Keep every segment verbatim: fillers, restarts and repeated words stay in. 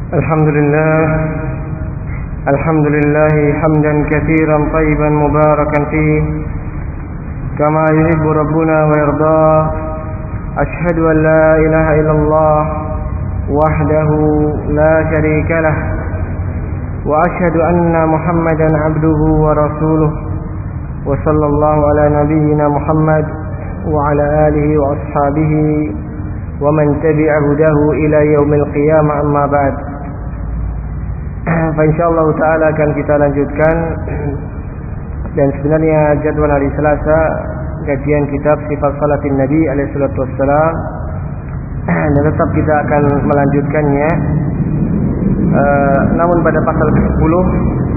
الحمد لله الحمد لله حمدا كثيرا طيبا مباركا فيه كما يحب ربنا ويرضاه. أشهد أن لا إله إلا الله وحده لا شريك له وأشهد أن محمدا عبده ورسوله وصلى الله على نبينا محمد وعلى آله وأصحابه ومن تبع هداه إلى يوم القيامة. أما بعد, insyaallah ta'ala akan kita lanjutkan. Dan sebenarnya jadwal hari Selasa kajian kitab Sifat Salatin Nabi alaihi salatu wassalam, dan tetap kita akan melanjutkannya. uh, Namun pada pasal ke sepuluh,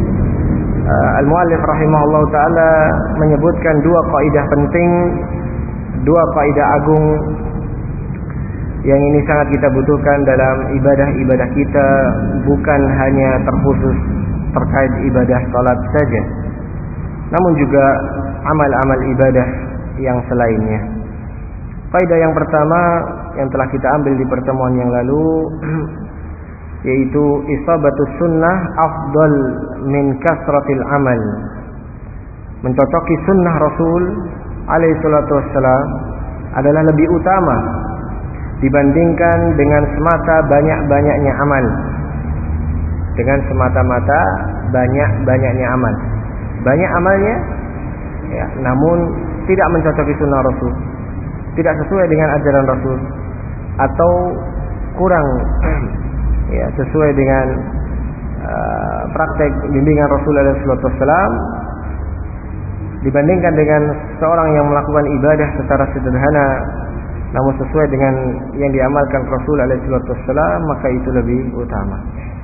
uh, Al-Muallif rahimahullah ta'ala menyebutkan dua kaidah penting, dua kaidah agung yang ini sangat kita butuhkan dalam ibadah-ibadah kita, bukan hanya terkhusus terkait ibadah salat saja, namun juga amal-amal ibadah yang selainnya. Kaidah yang pertama yang telah kita ambil di pertemuan yang lalu, yaitu isabatus sunnah afdal min kasratil amal. Mencocoki sunnah Rasul alaihi salatu wassalam adalah lebih utama dibandingkan dengan semata banyak-banyaknya amal. Dengan semata-mata banyak-banyaknya amal. Banyak amalnya, ya, namun tidak mencocoki sunnah Rasul, tidak sesuai dengan ajaran Rasul, atau kurang ya, sesuai dengan uh, praktek bimbingan Rasul alaihi wasallam, dibandingkan dengan seorang yang melakukan ibadah secara sederhana namun sesuai dengan yang diamalkan Rasul alaihi wasallam, maka itu lebih utama.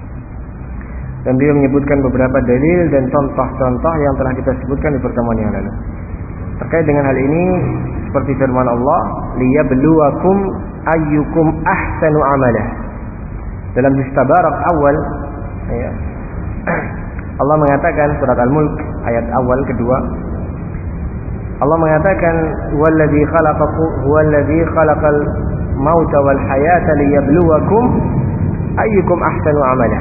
Dan beliau menyebutkan beberapa dalil dan contoh-contoh yang telah kita sebutkan di pertemuan yang lalu. Terkait dengan hal ini, seperti firman Allah, liyabluwakum ayyukum ahsanu amalah. Dalam juz Tabarak awal, ya, Allah mengatakan, surat Al-Mulk ayat awal kedua, Allah mengatakan, "Wallazi khalaqakum huwallazi khalaqal mauta wal hayata liyabluwakum ayyukum ahsanu amala."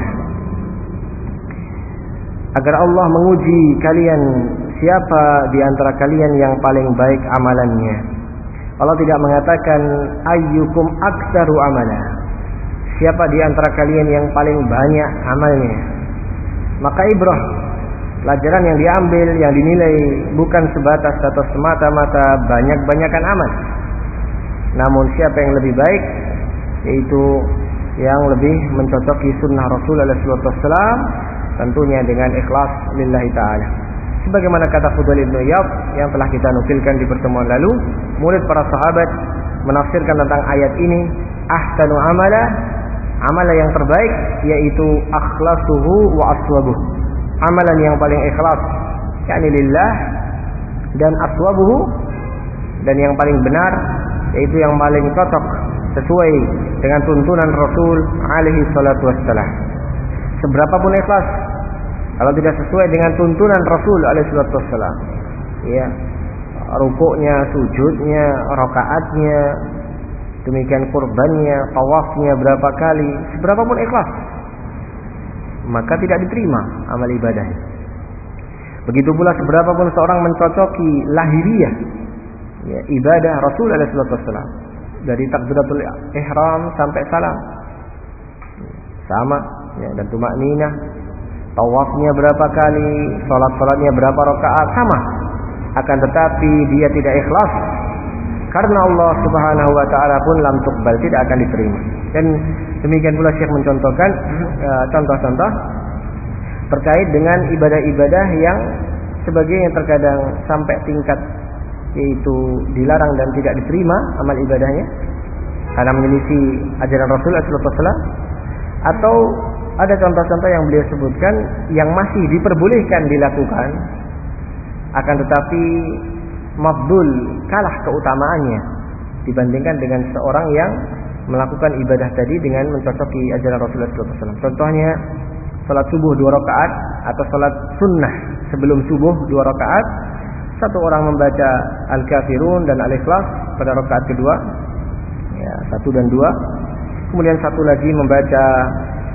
Agar Allah menguji kalian, siapa di antara kalian yang paling baik amalannya. Allah tidak mengatakan ayyukum aktsaru amala, siapa di antara kalian yang paling banyak amalnya. Maka ibrah, pelajaran yang diambil, yang dinilai bukan sebatas atau semata-mata banyak-banyakan amal, namun siapa yang lebih baik, yaitu yang lebih mencocoki sunnah Rasul alaihi wasallam, tentunya dengan ikhlas lillahi ta'ala. Sebagaimana kata Fudail ibn Iyad yang telah kita nukilkan di pertemuan lalu, murid para sahabat menafsirkan tentang ayat ini, ahsanu amala, amalan yang terbaik yaitu akhlasuhu wa aswabuh, amalan yang paling ikhlas, yakni lillah, dan aswabuhu, dan yang paling benar, yaitu yang paling cocok sesuai dengan tuntunan Rasul alaihi salatu wassalam. Seberapapun ikhlas, kalau tidak sesuai dengan tuntunan Rasul alaihi salatu wassalam, ya, rukuknya, sujudnya, rakaatnya, demikian kurbannya, tawafnya berapa kali, seberapapun ikhlas, maka tidak diterima amal ibadah. Begitu pula seberapapun seorang mencocoki lahiriah, ya, ibadah Rasul alaihi wasallam, dari takbiratul ihram sampai salam sama, ya, dan tumakninah, tawafnya berapa kali, salat-salatnya berapa rakaat, sama. Akan tetapi dia tidak ikhlas, karena Allah Subhanahu wa taala pun lam tuqbal, tidak akan diterima. Dan demikian pula Syekh mencontohkan uh, contoh-contoh terkait dengan ibadah-ibadah yang sebagian yang terkadang sampai tingkat yaitu dilarang dan tidak diterima amal ibadahnya karena menyelisih ajaran Rasul sallallahu alaihi wasallam, atau ada contoh-contoh yang beliau sebutkan yang masih diperbolehkan dilakukan, akan tetapi mafdul, kalah keutamaannya dibandingkan dengan seorang yang melakukan ibadah tadi dengan mencocoki ajaran Rasulullah sallallahu alaihi wasallam. Contohnya salat subuh dua rakaat atau salat sunnah sebelum subuh dua rakaat. Satu orang membaca Al-Kafirun dan Al-Ikhlas pada rakaat kedua, ya, satu dan dua. Kemudian satu lagi membaca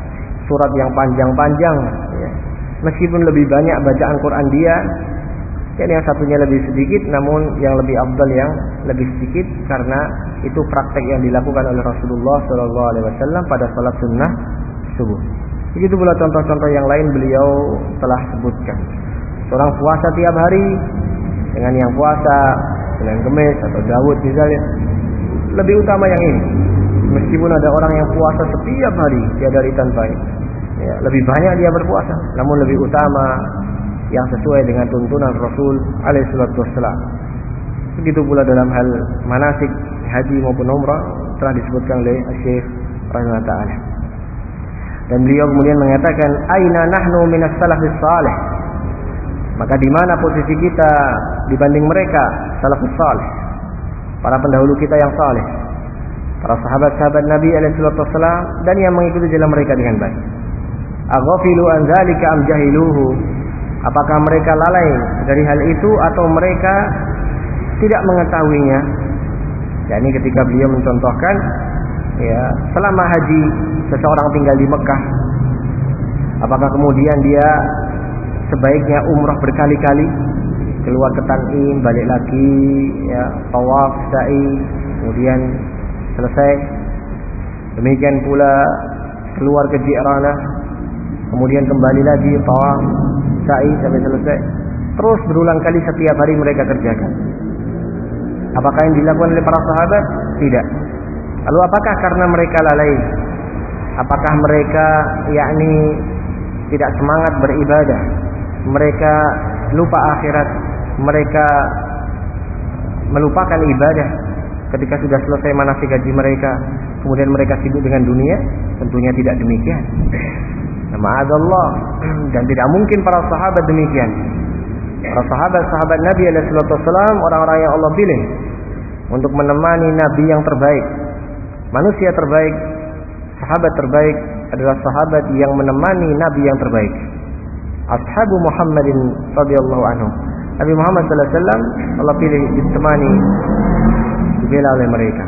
surat yang panjang-panjang, ya. Meskipun lebih banyak bacaan Quran dia, dan yang satunya lebih sedikit, namun yang lebih afdal yang lebih sedikit, karena itu praktek yang dilakukan oleh Rasulullah shallallahu alaihi wasallam pada salat sunnah subuh. Begitu pula contoh-contoh yang lain beliau telah sebutkan. Seorang puasa tiap hari dengan yang puasa Senin Kemis atau Daud misalnya, lebih utama yang ini. Meskipun ada orang yang puasa setiap hari tiada hari tanpa ini, ya, lebih banyak dia berpuasa, namun lebih utama yang sesuai dengan tuntunan Rasul alaihi salatu wassalam. Begitu pula dalam hal manasik haji maupun umrah telah disebutkan oleh Syekh rahimahullah taala. Dan beliau kemudian mengatakan, aina nahnu minas salafis salih. Maka di mana posisi kita dibanding mereka salafus salih, para pendahulu kita yang saleh, para sahabat-sahabat Nabi alaihi salatu wassalam dan yang mengikuti jalan mereka dengan baik. Aghafilu an dzalika am jahiluhu. Apakah mereka lalai dari hal itu atau mereka tidak mengetahuinya? Ya, ini ketika beliau mencontohkan, ya, selama haji seseorang tinggal di Mekah, apakah kemudian dia sebaiknya umrah berkali-kali, keluar ke Tan'im, balik lagi, ya, tawaf, sa'i, kemudian selesai. Demikian pula keluar ke Ji'ranah, kemudian kembali lagi tawaf, sa'i sampai selesai. Terus berulang kali setiap hari mereka kerjakan. Apakah yang dilakukan oleh para sahabat? Tidak. Lalu apakah karena mereka lalai? Apakah mereka yakni tidak semangat beribadah? Mereka lupa akhirat? Mereka melupakan ibadah ketika sudah selesai manasik haji mereka, kemudian mereka sibuk dengan dunia? Tentunya tidak demikian. Ma'adzallah. Dan tidak mungkin para sahabat demikian. Para sahabat-sahabat Nabi alaihi salatu wassalam, orang-orang yang Allah pilih untuk menemani Nabi yang terbaik, manusia terbaik, sahabat terbaik adalah sahabat yang menemani Nabi yang terbaik. Ashabu Muhammadin radhiyallahu anhum. Nabi Muhammad sallallahu alaihi wasallam Allah pilih ditemani, dibela oleh mereka.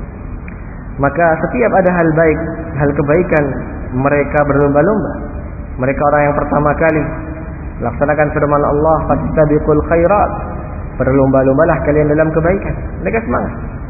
Maka setiap ada hal baik, hal kebaikan, mereka berlomba-lomba. Mereka orang yang pertama kali laksanakan firman Allah, fastabiqul khairat, berlomba-lombalah kalian dalam kebaikan. Mereka semangat.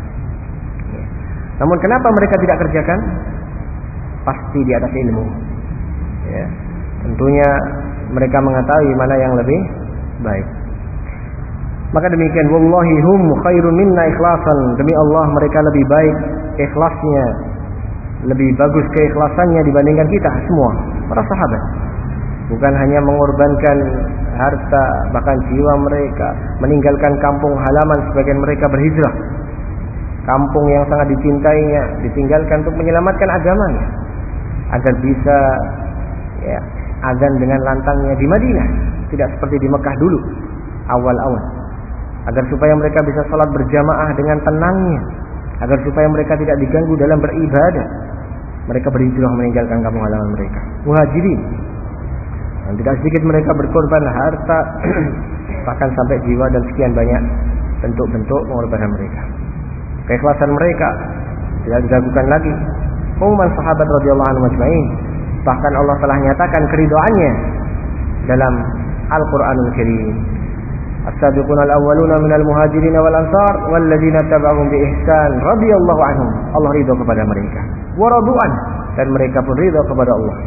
Namun kenapa mereka tidak kerjakan? Pasti di atas ilmu, ya. Tentunya mereka mengetahui mana yang lebih baik. Maka demikian, wallahi hum khairun minna ikhlasan. Demi Allah mereka lebih baik ikhlasnya, lebih bagus keikhlasannya dibandingkan kita semua para sahabat. Bukan hanya mengorbankan harta, bahkan jiwa mereka, meninggalkan kampung halaman, sebagian mereka berhijrah. Kampung yang sangat dicintainya ditinggalkan untuk menyelamatkan agamanya, agar bisa, ya, azan dengan lantangnya di Madinah, tidak seperti di Mekah dulu awal-awal. Agar supaya mereka bisa salat berjamaah dengan tenangnya, agar supaya mereka tidak diganggu dalam beribadah, mereka berhijrah meninggalkan kampung halaman mereka. Muhajirin, dan tidak sedikit mereka berkorban harta, bahkan sampai jiwa, dan sekian banyak bentuk-bentuk pengorbanan mereka. Keikhlasan mereka tidak diragukan lagi. Umuman sahabat radhiyallahu anhum ajma'in, bahkan Allah telah nyatakan keridhaannya dalam Al-Qur'anul Karim. As-sabiquna al-awwaluna minal muhajirin wal ansar walladzina tabauhum bi ihsan radhiyallahu anhum. Allah ridha kepada mereka. Wa radu'an, dan mereka pun ridha kepada Allah.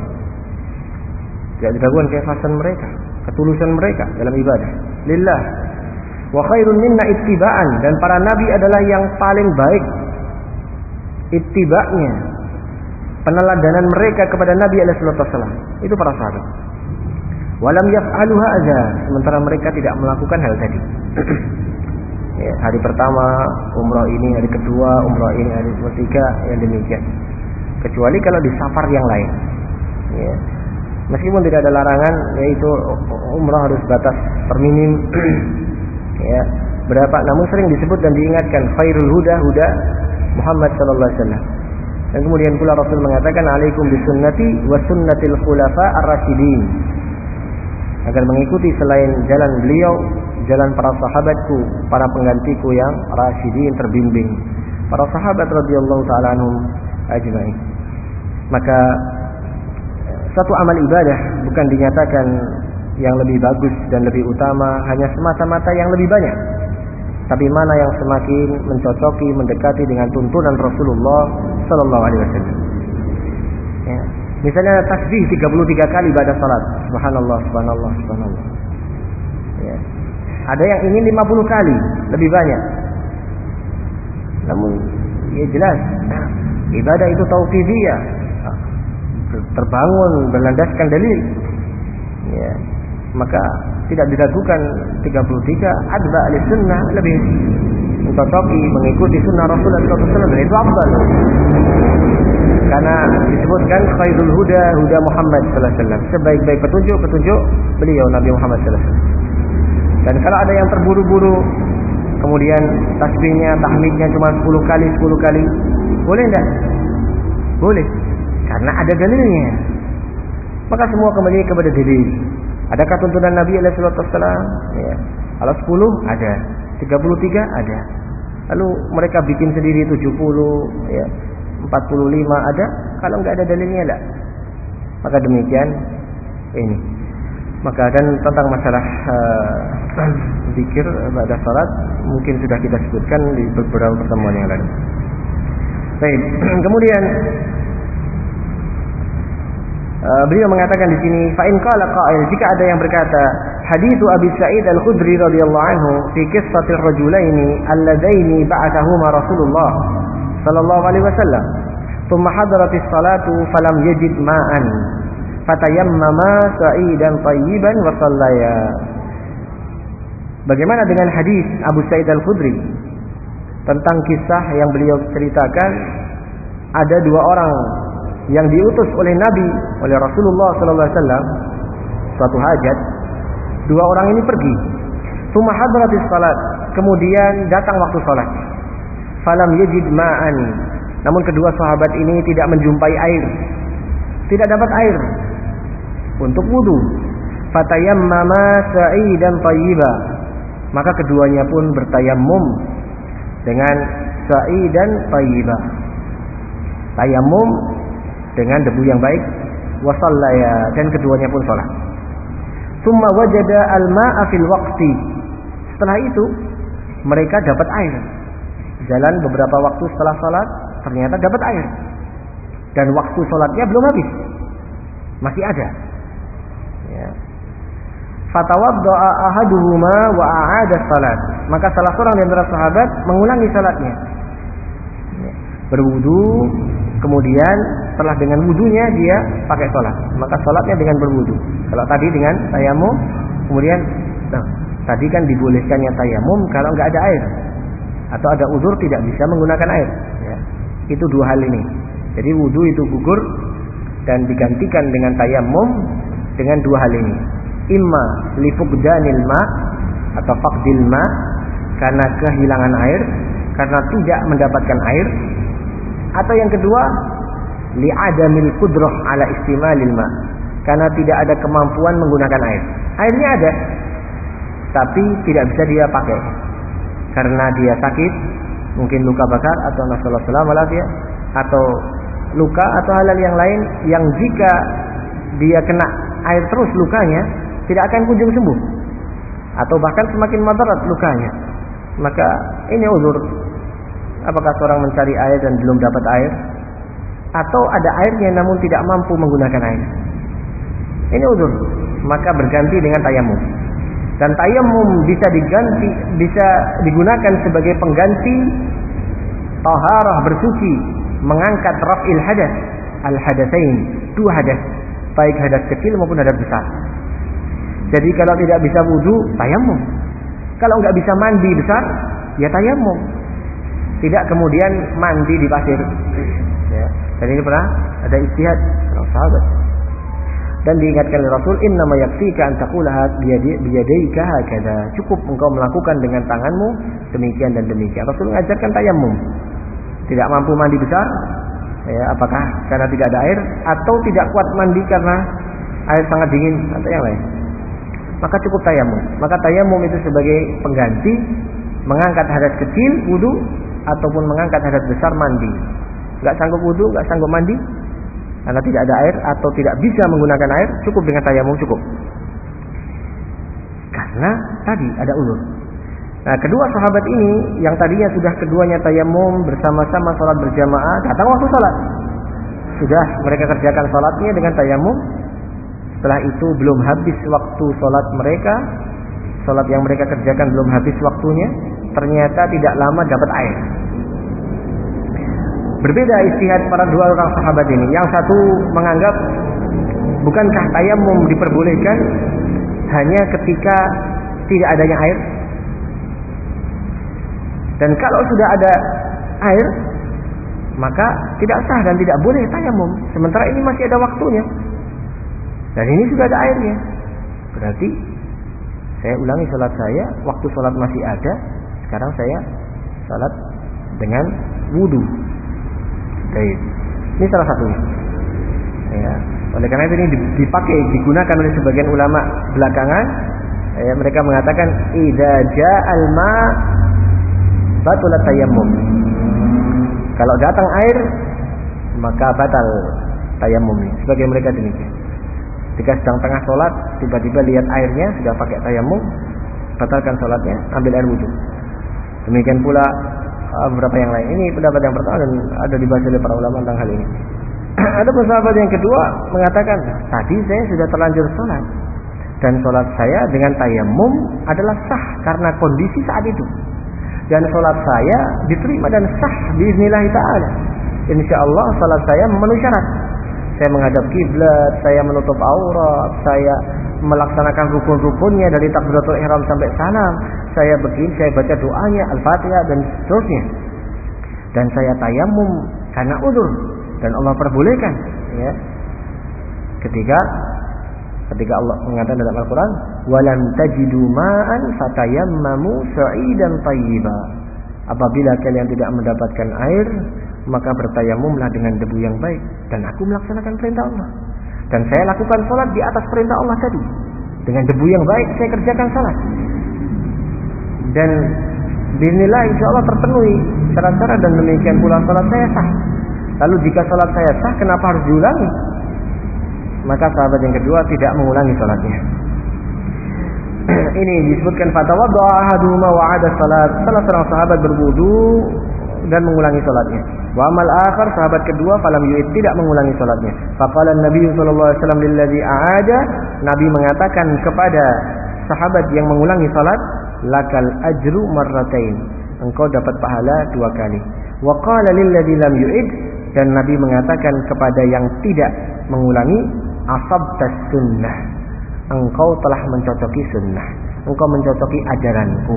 Tidak diragukan keikhlasan mereka, ketulusan mereka dalam ibadah lillah. Wa khairun minna ittiba'an, dan para nabi adalah yang paling baik ittiba'nya, peneladanan mereka kepada Nabi alaihi salatu wasallam itu para sahabat. Walam yaf'alu hadza, sementara mereka tidak melakukan hal tadi. Ya, hari pertama umrah ini, hari kedua umrah ini, hari ketiga yang demikian. Kecuali kalau di safar yang lain. Ya. Meskipun tidak ada larangan, yaitu umrah harus batas terminim, ya, berapa, namun sering disebut dan diingatkan khairul huda huda Muhammad sallallahu alaihi wasallam. Dan kemudian pula Rasul mengatakan, alaikum bisunnati wa sunnatil khulafa ar-rasyidin, agar mengikuti selain jalan beliau, jalan para sahabatku, para penggantiku yang rasyidin, terbimbing, para sahabat radhiyallahu taala anhum ajma'in. Maka suatu amal ibadah bukan dinyatakan yang lebih bagus dan lebih utama hanya semata-mata yang lebih banyak, tapi mana yang semakin mencocoki, mendekati dengan tuntunan Rasulullah sallallahu alaihi wasallam. Ya. Misalnya tasbih tiga puluh tiga kali pada salat, subhanallah, subhanallah, subhanallah. Ya. Ada yang ingin lima puluh kali, lebih banyak. Namun ya jelas, ibadah itu tauqifiyah, terbangun berlandaskan dalil. Ya. Maka tidak diragukan tiga puluh tiga adba ahli sunnah lebih mencocoki mengikuti sunnah Rasulullah sallallahu alaihi wasallam, dan itu afdal. Karena disebutkan khairul huda huda Muhammad sallallahu alaihi wasallam, sebaik-baik petunjuk petunjuk beliau Nabi Muhammad sallallahu alaihi wasallam. Dan kalau ada yang terburu-buru kemudian tasbihnya, tahmidnya cuma sepuluh kali sepuluh kali, boleh enggak? Boleh. Karena ada dalilnya. Maka semua kembali kepada dalil. Adakah tuntunan Nabi alaihi wasallam? Ya. Kalau sepuluh ada, tiga puluh tiga ada. Lalu mereka bikin sendiri tujuh puluh, ya, empat puluh lima ada. Kalau enggak ada dalilnya enggak. Maka demikian ini. Maka dan tentang masalah uh, zikir pada salat mungkin sudah kita sebutkan di beberapa pertemuan yang lalu. Baik, kemudian Uh, beliau mengatakan di sini, fa in qala qa'il, jika ada yang berkata, haditsu Abi Sa'id Al-Khudri radhiyallahu anhu fi qissatir rajulaini alladaini ba'athahuma Rasulullah sallallahu alaihi wasallam, thumma hadaratis salatu falam yajid ma'an fatayammama sa'idan tayyiban wa sallaya. Bagaimana dengan hadis Abu Sa'id Al-Khudri tentang kisah yang beliau ceritakan, ada dua orang yang diutus oleh Nabi, oleh Rasulullah sallallahu alaihi wasallam, suatu hajat. Dua orang ini pergi. Tsumma hadratis salat, kemudian datang waktu salat. Falam yajid ma'an, namun kedua sahabat ini tidak menjumpai air, tidak dapat air untuk wudu. Fatayammama sa'idan thayyiba, maka keduanya pun bertayammum dengan sa'idan thayyiba, tayammum dengan debu yang baik, wasallaya, dan keduanya pun sholat. Summa wajada al-ma'a fil waqti, setelah itu mereka dapat air. Jalan beberapa waktu setelah sholat, ternyata dapat air, dan waktu sholatnya belum habis, masih ada. Ya. Fatawadda'a ahaduhuma wa a'ada salat, maka salah seorang di antara sahabat mengulangi salatnya, berwudu, kemudian setelah dengan wudunya dia pakai sholat, maka sholatnya dengan berwudu. Kalau tadi dengan tayamum, kemudian nah, tadi kan dibolehkannya tayamum kalau nggak ada air atau ada uzur tidak bisa menggunakan air. Ya. Itu dua hal ini. Jadi wudu itu gugur dan digantikan dengan tayamum dengan dua hal ini. Imma li fuqdanil ma atau faqdil ma, karena kehilangan air, karena tidak mendapatkan air. Atau yang kedua, li'adamil qudrah ala istimalil ma, karena tidak ada kemampuan menggunakan air. Airnya ada, tapi tidak bisa dia pakai karena dia sakit, mungkin luka bakar atau nasallahu alaihi wasallam, atau luka atau hal-hal yang lain yang jika dia kena air terus lukanya tidak akan kunjung sembuh, atau bahkan semakin madarat lukanya. Maka ini uzur. Apakah seorang mencari air dan belum dapat air, atau ada airnya namun tidak mampu menggunakan air? Ini uzur. Maka berganti dengan tayamum. Dan tayamum bisa diganti, bisa digunakan sebagai pengganti taharah, bersuci, mengangkat raf'il hadas, al-hadatsain, dua hadas, baik hadas kecil maupun hadas besar. Jadi kalau tidak bisa wudu, tayamum. Kalau nggak bisa mandi besar, ya tayamum. Tidak kemudian mandi di pasir. Ya. Dan ini pernah ada ijtihad sahabat. Dan diingatkan oleh Rasul, innama yakfika an taqulaha biyadayka hakadha, cukup engkau melakukan dengan tanganmu demikian dan demikian. Rasul mengajarkan tayamum. Tidak mampu mandi besar, ya, apakah karena tidak ada air atau tidak kuat mandi karena air sangat dingin atau yang lain, maka cukup tayamum. Maka tayamum itu sebagai pengganti mengangkat hadas kecil wudu ataupun mengangkat hadas besar mandi. Enggak sanggup wudu, enggak sanggup mandi, karena tidak ada air atau tidak bisa menggunakan air, cukup dengan tayamum cukup. Karena tadi ada uzur. Nah, kedua sahabat ini yang tadinya sudah keduanya tayamum bersama-sama sholat berjamaah, datang waktu sholat. Sudah mereka kerjakan sholatnya dengan tayamum. Setelah itu belum habis waktu sholat mereka, sholat yang mereka kerjakan belum habis waktunya, ternyata tidak lama dapat air. Berbeda istihad para dua orang sahabat ini. Yang satu menganggap bukankah tayamum diperbolehkan hanya ketika tidak adanya air? Dan kalau sudah ada air, maka tidak sah dan tidak boleh tayamum. Sementara ini masih ada waktunya. Dan ini sudah ada airnya. Berarti saya ulangi sholat saya, waktu sholat masih ada. Sekarang saya sholat dengan wudu. Baik. Ini salah satunya. Ya. Oleh karena itu ini dipakai, digunakan oleh sebagian ulama belakangan. Ya, mereka mengatakan idza ja'al ma batalat tayammum. Kalau datang air maka batal tayamum. Sebagai mereka demikian. Jika sedang tengah sholat tiba-tiba lihat airnya sudah pakai tayamum, batalkan sholatnya, ambil air wudu. Demikian pula beberapa yang lain. Ini pendapat yang pertama dan ada dibahas oleh para ulama tentang hal ini. Ada sahabat yang kedua mengatakan, tadi saya sudah terlanjur sholat dan sholat saya dengan tayamum adalah sah karena kondisi saat itu. Dan sholat saya diterima dan sah biiznillah ta'ala. Insyaallah sholat saya memenuhi syarat. Saya menghadap kiblat, saya menutup aurat, saya melaksanakan rukun-rukunnya dari takbiratul ihram sampai salam. Saya begini, saya baca doanya, Al-Fatihah dan seterusnya. Dan saya tayamum karena uzur dan Allah perbolehkan, ya. Ketika ketika Allah mengatakan dalam Al-Qur'an, "Walam tajidu ma'an fatayammamu sa'idan thayyiba." Apabila kalian tidak mendapatkan air, maka bertayamumlah dengan debu yang baik, dan aku melaksanakan perintah Allah. Dan saya lakukan salat di atas perintah Allah tadi. Dengan debu yang baik saya kerjakan salat. Dan bismillah insyaallah terpenuhi syarat-syarat dan demikian pula salat saya sah. Lalu jika salat saya sah, kenapa harus diulangi? Maka sahabat yang kedua tidak mengulangi salatnya. Ini disebutkan fatawadda ahaduhuma wa 'ada salat. Salah seorang sahabat berwudu dan mengulangi salatnya. Wa amal akhar, sahabat kedua falam yu'id, tidak mengulangi salatnya. Faqala an-nabiy sallallahu alaihi wasallam lilladzi a'ada, Nabi mengatakan kepada sahabat yang mengulangi salat, lakal ajru marratain, engkau dapat pahala dua kali. Wa qala lilladzi lam yu'id, dan Nabi mengatakan kepada yang tidak mengulangi, asabtas sunnah, engkau telah mencocoki sunnah, engkau mencocoki ajaranku.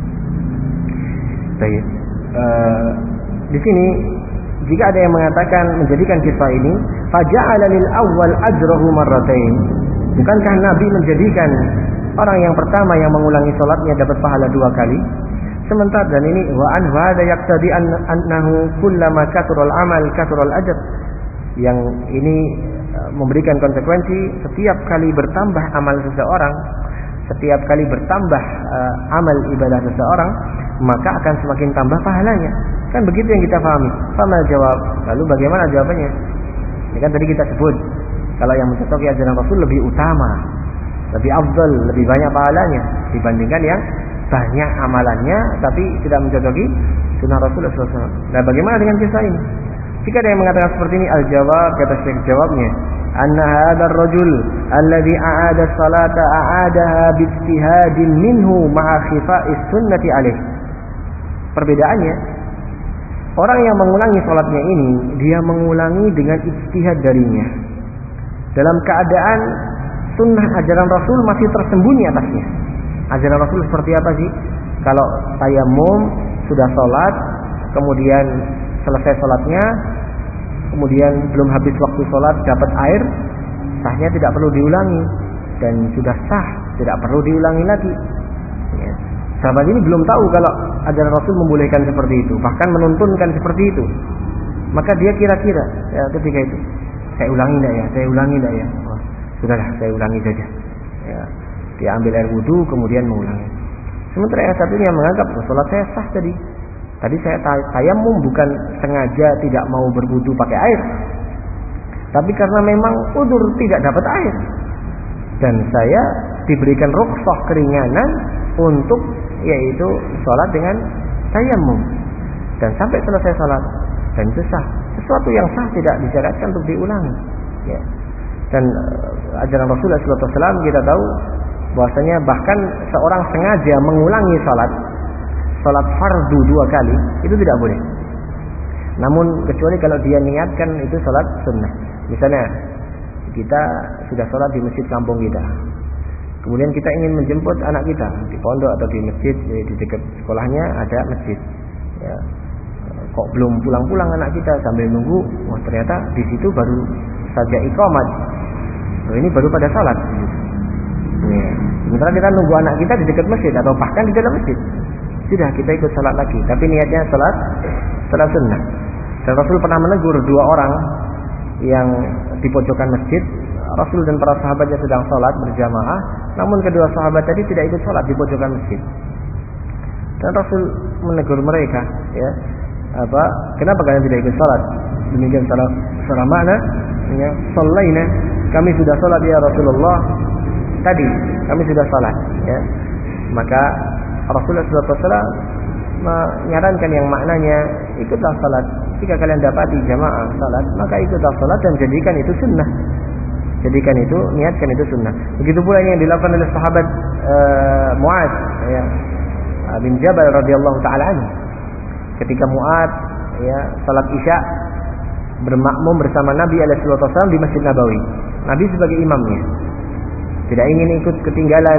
Baik. Uh, di sini jika ada yang mengatakan menjadikan kisah ini faja'ala lil awwal ajrahu marratain, bukankah Nabi menjadikan orang yang pertama yang mengulangi salatnya dapat pahala dua kali? Sementara dan ini wa an hadza yaqtadi annahu kullama kathural amal kathural ajr, yang ini memberikan konsekuensi setiap kali bertambah amal seseorang, setiap kali bertambah uh, amal ibadah seseorang, maka akan semakin tambah pahalanya. Kan begitu yang kita pahami. Sama jawab. Lalu bagaimana jawabannya? Ini kan tadi kita sebut, kalau yang mencocoki ajaran Rasul lebih utama, lebih afdal, lebih banyak pahalanya dibandingkan yang banyak amalannya tapi tidak mencocoki sunnah Rasulullah shallallahu alaihi wasallam. Nah, bagaimana dengan kisah ini? Jika ada yang mengatakan seperti ini, al-jawab, kata Syekh jawabnya, anna hadzal rajul alladhi a'ada salata a'adaha bi ijtihadin minhu ma'a khifa'is sunnati alaih. Perbedaannya, orang yang mengulangi salatnya ini, dia mengulangi dengan ijtihad darinya, dalam keadaan sunnah ajaran Rasul masih tersembunyi atasnya. Ajaran Rasul seperti apa sih? Kalau tayammum, sudah salat, kemudian selesai salatnya, kemudian belum habis waktu salat dapat air, sahnya tidak perlu diulangi, dan sudah sah, tidak perlu diulangi lagi. Ya. Sahabat ini belum tahu kalau ajaran Rasul membolehkan seperti itu, bahkan menuntunkan seperti itu. Maka dia kira-kira ya, ketika itu, saya ulangi tidak ya, saya ulangi tidak ya. Oh, sudahlah, saya ulangi saja. Ya. Dia ambil air wudu kemudian mengulangi. Sementara yang satunya menganggap salat saya sah tadi. Tadi saya tayamum bukan sengaja tidak mau berwudu pakai air. tapi karena memang udzur tidak dapat air, dan saya diberikan rukhsah keringanan untuk yaitu sholat dengan tayammum, dan sampai selesai sholat, dan itu sah. Sesuatu yang sah tidak disyaratkan untuk diulangi, ya. Dan uh, ajaran Rasulullah shallallahu alaihi wasallam kita tahu bahwasanya bahkan seorang sengaja mengulangi sholat sholat fardu dua kali itu tidak boleh. Namun kecuali kalau dia niatkan itu sholat sunnah. Misalnya kita sudah sholat di masjid kampung kita, kemudian kita ingin menjemput anak kita di pondok atau di masjid, di dekat sekolahnya ada masjid, ya. Kok belum pulang-pulang anak kita, sambil nunggu, wah ternyata di situ baru saja iqamat, oh, ini baru pada sholat, ya. Sementara kita nunggu anak kita di dekat masjid atau bahkan di dalam masjid, sudah kita ikut sholat lagi, tapi niatnya sholat sholat sunnah. Dan Rasul pernah menegur dua orang yang di pojokan masjid. Rasul dan para sahabatnya sedang sholat berjamaah, namun kedua sahabat tadi tidak ikut sholat di pojokan masjid. Dan Rasul menegur mereka, ya, apa? Kenapa kalian tidak ikut sholat? Demikian salah salah makna, ya, sholaina, kami sudah sholat ya Rasulullah. Tadi kami sudah sholat, ya. Maka Rasulullah shallallahu alaihi wasallam menyarankan yang maknanya ikutlah sholat. Jika kalian dapati jamaah sholat, maka ikutlah sholat dan jadikan itu sunnah. Jadikan itu, niatkan itu sunnah. Begitu pula yang dilakukan oleh sahabat uh, Mu'adz, ya, bin Jabal radhiyallahu taala anhu. Ketika Mu'adz, ya, salat Isya bermakmum bersama Nabi alaihi wasallam di Masjid Nabawi. Nabi sebagai imamnya. Tidak ingin ikut ketinggalan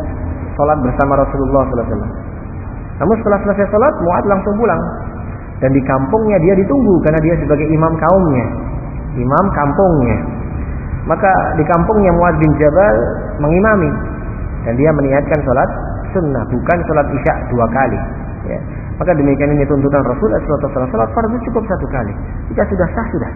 salat bersama Rasulullah sallallahu alaihi wasallam. Namun setelah selesai salat, Mu'adz langsung pulang. Dan di kampungnya dia ditunggu karena dia sebagai imam kaumnya, imam kampungnya. Maka di kampungnya Mu'adz bin Jabal mengimami, dan dia meniatkan salat sunnah, bukan salat Isya dua kali, ya. Maka demikian ini tuntunan Rasulullah shallallahu alaihi wasallam. Salat fardu cukup satu kali. Jika sudah sah sudah.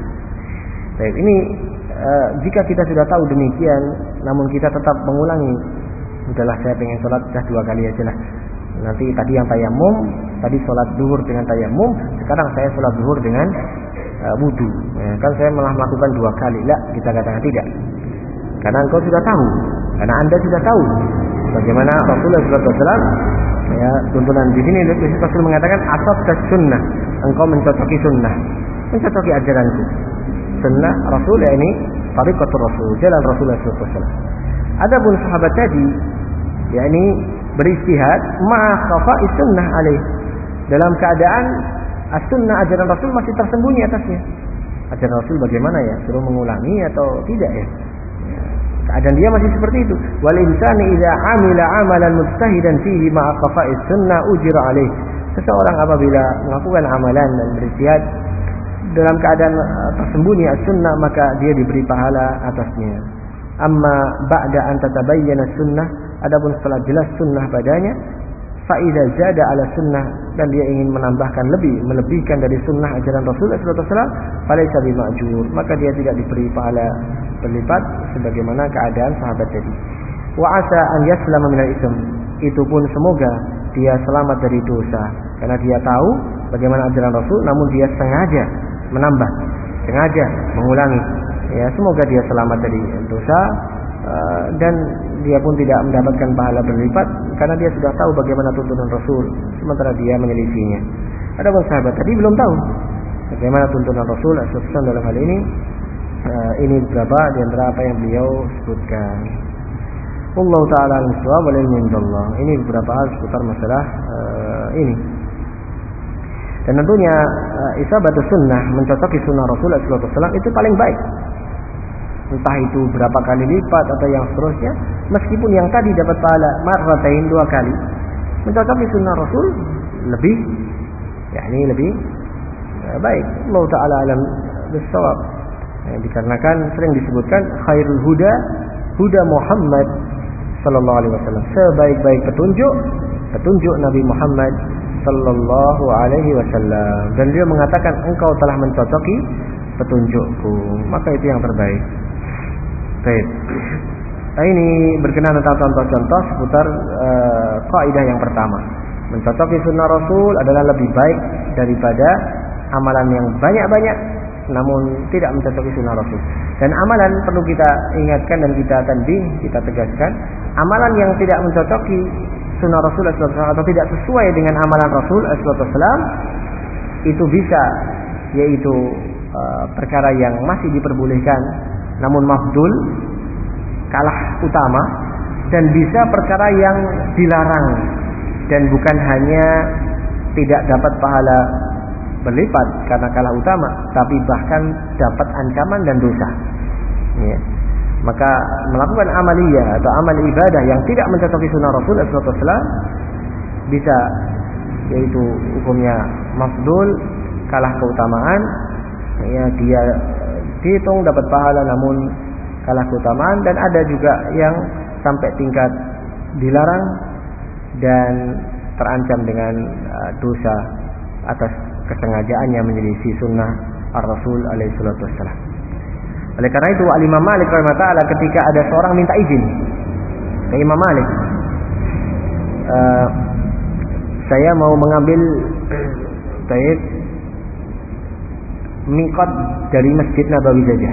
Baik, ini uh, jika kita sudah tahu demikian, namun kita tetap mengulangi, udahlah saya pengen salat sudah dua kali aja lah. Nanti tadi yang tayamum, tadi sholat zuhur dengan tayamum, sekarang saya sholat zuhur dengan uh, wudu. Ya, kan saya malah melakukan dua kali. Lah, kita katakan tidak. Karena engkau sudah tahu, karena anda sudah tahu bagaimana Rasulullah shallallahu alaihi wasallam, ya, tuntunan di sini Rasul mengatakan asabta sunnah, engkau mencocoki sunnah, mencocoki ajaranku. Sunnah Rasul, ya, ini tariqatul Rasul, jalan Rasulullah shallallahu alaihi wasallam. Adapun sahabat tadi, ya, ini beristihad ma'a khafa'i sunnah alaih, dalam keadaan as-sunnah ajaran Rasul masih tersembunyi atasnya. Ajaran Rasul bagaimana, ya, suruh mengulangi atau tidak, ya, keadaan dia masih seperti itu. Wal insani idza amila amalan mujtahidan fihi ma'a khafa'i sunnah ujira alaih. Seseorang apabila melakukan amalan dan beristihad dalam keadaan tersembunyi as-sunnah, maka dia diberi pahala atasnya. Amma ba'da an tatabayyana sunnah, adapun setelah jelas sunnah padanya, fa idza zada ala sunnah, dan dia ingin menambahkan lebih, melebihkan dari sunnah ajaran Rasulullah sallallahu alaihi wasallam, falaysa bima'jur, maka dia tidak diberi pahala berlipat sebagaimana keadaan sahabat tadi. Wa asa an yaslama minal itsm, itu pun semoga dia selamat dari dosa, karena dia tahu bagaimana ajaran Rasul, namun dia sengaja menambah, sengaja mengulangi. Ya, semoga dia selamat dari dosa, uh, dan dia pun tidak mendapatkan pahala berlipat karena dia sudah tahu bagaimana tuntunan Rasul, sementara dia menyelisihinya. Adapun sahabat tadi belum tahu bagaimana tuntunan Rasul sallallahu alaihi wasallam dalam hal ini. Uh, ini beberapa di antara apa yang beliau sebutkan. Wallahu taala al-shawab wal ilmu indallah. Ini beberapa hal seputar masalah uh, ini. Dan tentunya uh, isabatus sunnah, mencocoki sunnah Rasulullah sallallahu alaihi wasallam itu paling baik. Entah itu berapa kali lipat atau yang seterusnya, meskipun yang tadi dapat pahala marratain dua kali, mencocoki sunnah Rasul lebih, yakni lebih uh, baik. Allah taala alam bis-shawab. Ya, dikarenakan sering disebutkan khairul huda huda Muhammad sallallahu alaihi wasallam, sebaik-baik petunjuk petunjuk Nabi Muhammad sallallahu alaihi wasallam, dan dia mengatakan engkau telah mencocoki petunjukku, maka itu yang terbaik. Baik. Nah, ini berkenaan tentang contoh-contoh seputar uh, kaidah yang pertama. Mencocoki sunnah Rasul adalah lebih baik daripada amalan yang banyak-banyak namun tidak mencocoki sunnah Rasul. Dan amalan perlu kita ingatkan dan kita tanbih, kita tegaskan, amalan yang tidak mencocoki sunnah Rasulullah shallallahu alaihi wasallam atau tidak sesuai dengan amalan Rasul shallallahu alaihi wasallam itu bisa, yaitu uh, perkara yang masih diperbolehkan namun mafdul, kalah utama, dan bisa perkara yang dilarang dan bukan hanya tidak dapat pahala berlipat karena kalah utama, tapi bahkan dapat ancaman dan dosa. Ya. Maka melakukan amaliyah atau amal ibadah yang tidak mencocoki sunnah Rasul shallallahu alaihi wasallam bisa, yaitu hukumnya mafdul, kalah keutamaan. Ya, dia dihitung dapat pahala namun kalah keutamaan, dan ada juga yang sampai tingkat dilarang dan terancam dengan uh, dosa atas kesengajaannya menyelisih sunnah ar-Rasul alaihi salatu wassalam. Oleh karena itu Al-Imam Malik rahimahullah ta'ala ketika ada seorang minta izin ke Imam Malik, uh, saya mau mengambil baik miqat dari Masjid Nabawi saja,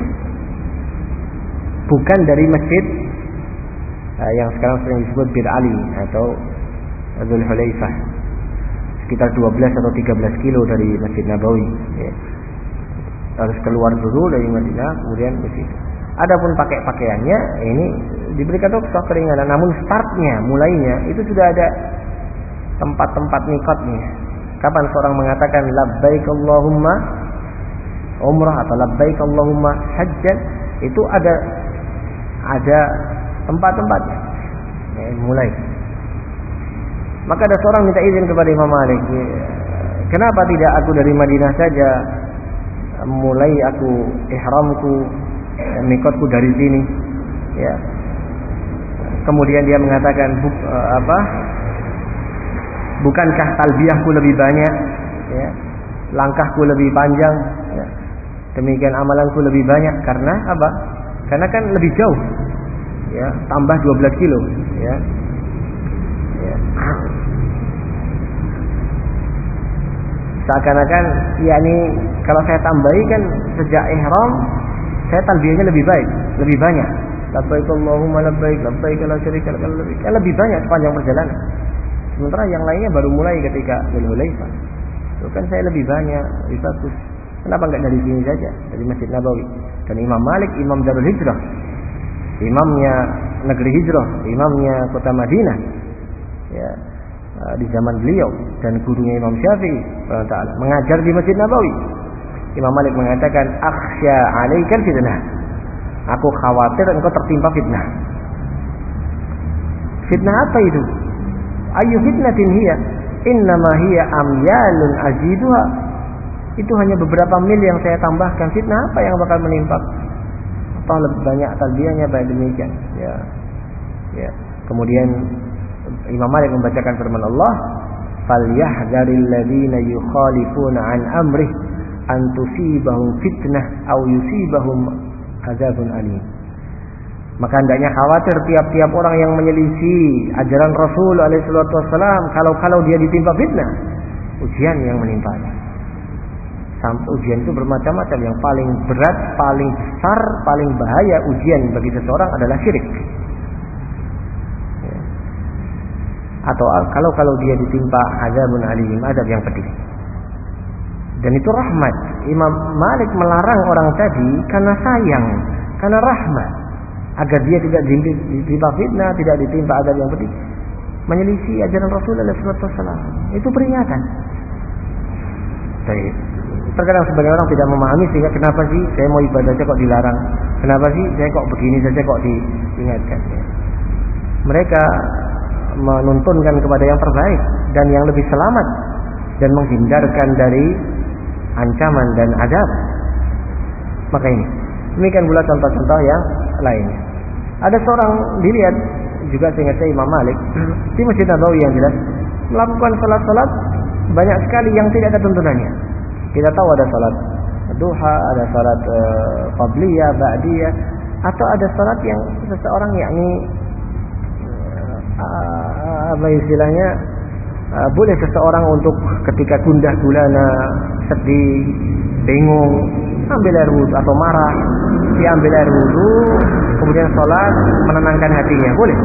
bukan dari masjid uh, yang sekarang sering disebut Bir Ali atau Dzul Hulaifah, sekitar dua belas atau tiga belas kilo dari Masjid Nabawi, ya. Harus keluar dulu dari Madinah kemudian ke situ. Adapun pakai pakaiannya ini diberikan rukhsah keringanan, namun startnya, mulainya itu sudah ada tempat-tempat miqatnya. Kapan seorang mengatakan labbaik Allahumma umrah atau labbaik Allahumma hajjan, itu ada ada tempat-tempatnya, ya, mulai. Maka ada seorang minta izin kepada Imam Malik, kenapa tidak aku dari Madinah saja, mulai aku ihramku, miqatku dari sini, ya. Kemudian dia mengatakan, Buk, uh, apa? Bukankah talbiyahku lebih banyak, ya? Langkahku lebih panjang, ya. Demikian amalanku lebih banyak, karena apa? Karena kan lebih jauh, ya, tambah dua belas kilo, ya. Ya. Seakan-akan yakni kalau saya tambahi kan sejak ihram saya talbiyahnya lebih baik, lebih banyak. Labbaik Allahumma labbaik, labbaik la syarika lak, labbaik. Kan lebih banyak sepanjang perjalanan. Sementara yang lainnya baru mulai ketika Dzul Hulaifah. Itu kan saya lebih banyak, lebih bagus. Kenapa enggak dari sini saja, dari Masjid Nabawi? Dan Imam Malik, Imam Darul Hijrah, imamnya negeri hijrah, imamnya kota Madinah, ya, di zaman beliau, dan gurunya Imam Syafi'i taala mengajar di Masjid Nabawi. Imam Malik mengatakan, akhsya alaikal fitnah, aku khawatir engkau tertimpa fitnah. Fitnah apa itu? Ayu fitnatin hiya? Innama hiya amyalun aziduha. Itu hanya beberapa mil yang saya tambahkan. Fitnah apa yang bakal menimpa? Atau lebih banyak talbiyahnya, baik demikian, ya. Ya. Kemudian Imam Malik membacakan firman Allah, "Falyahdharil ladzina yukhalifuna an amrih an tusibahum fitnah aw yusibahum adzabun alim." Maka hendaknya khawatir tiap-tiap orang yang menyelisih ajaran Rasul alaihi salatu wasallam, kalau-kalau dia ditimpa fitnah, ujian yang menimpanya. Sampai ujian itu bermacam-macam, yang paling berat, paling besar, paling bahaya ujian bagi seseorang adalah syirik. Atau kalau kalau dia ditimpa azabun alim, azab yang pedih. Dan itu rahmat. Imam Malik melarang orang tadi karena sayang, karena rahmat, agar dia tidak ditimpa fitnah, tidak ditimpa azab yang pedih, menyelisih ajaran Rasulullah shallallahu alaihi wasallam. Itu peringatan. Baik. Terkadang sebagian orang tidak memahami, sehingga kenapa sih saya mau ibadah saja kok dilarang? Kenapa sih saya kok begini saja kok diingatkan? Mereka menuntunkan kepada yang terbaik dan yang lebih selamat dan menghindarkan dari ancaman dan azab. Maka ini demikian pula contoh-contoh yang lainnya. Ada seorang dilihat juga, seingat saya Imam Malik, di Masjid Nabawi yang jelas melakukan salat-salat banyak sekali yang tidak ada tuntunannya. Kita tahu ada salat duha, ada salat uh, qabliyah, ba'diyah, atau ada salat yang seseorang yakni uh, apa istilahnya, uh, boleh seseorang untuk ketika gundah gulana, sedih, bingung, ambil air wudhu atau marah, diambil air wudu, kemudian sholat, menenangkan hatinya, boleh.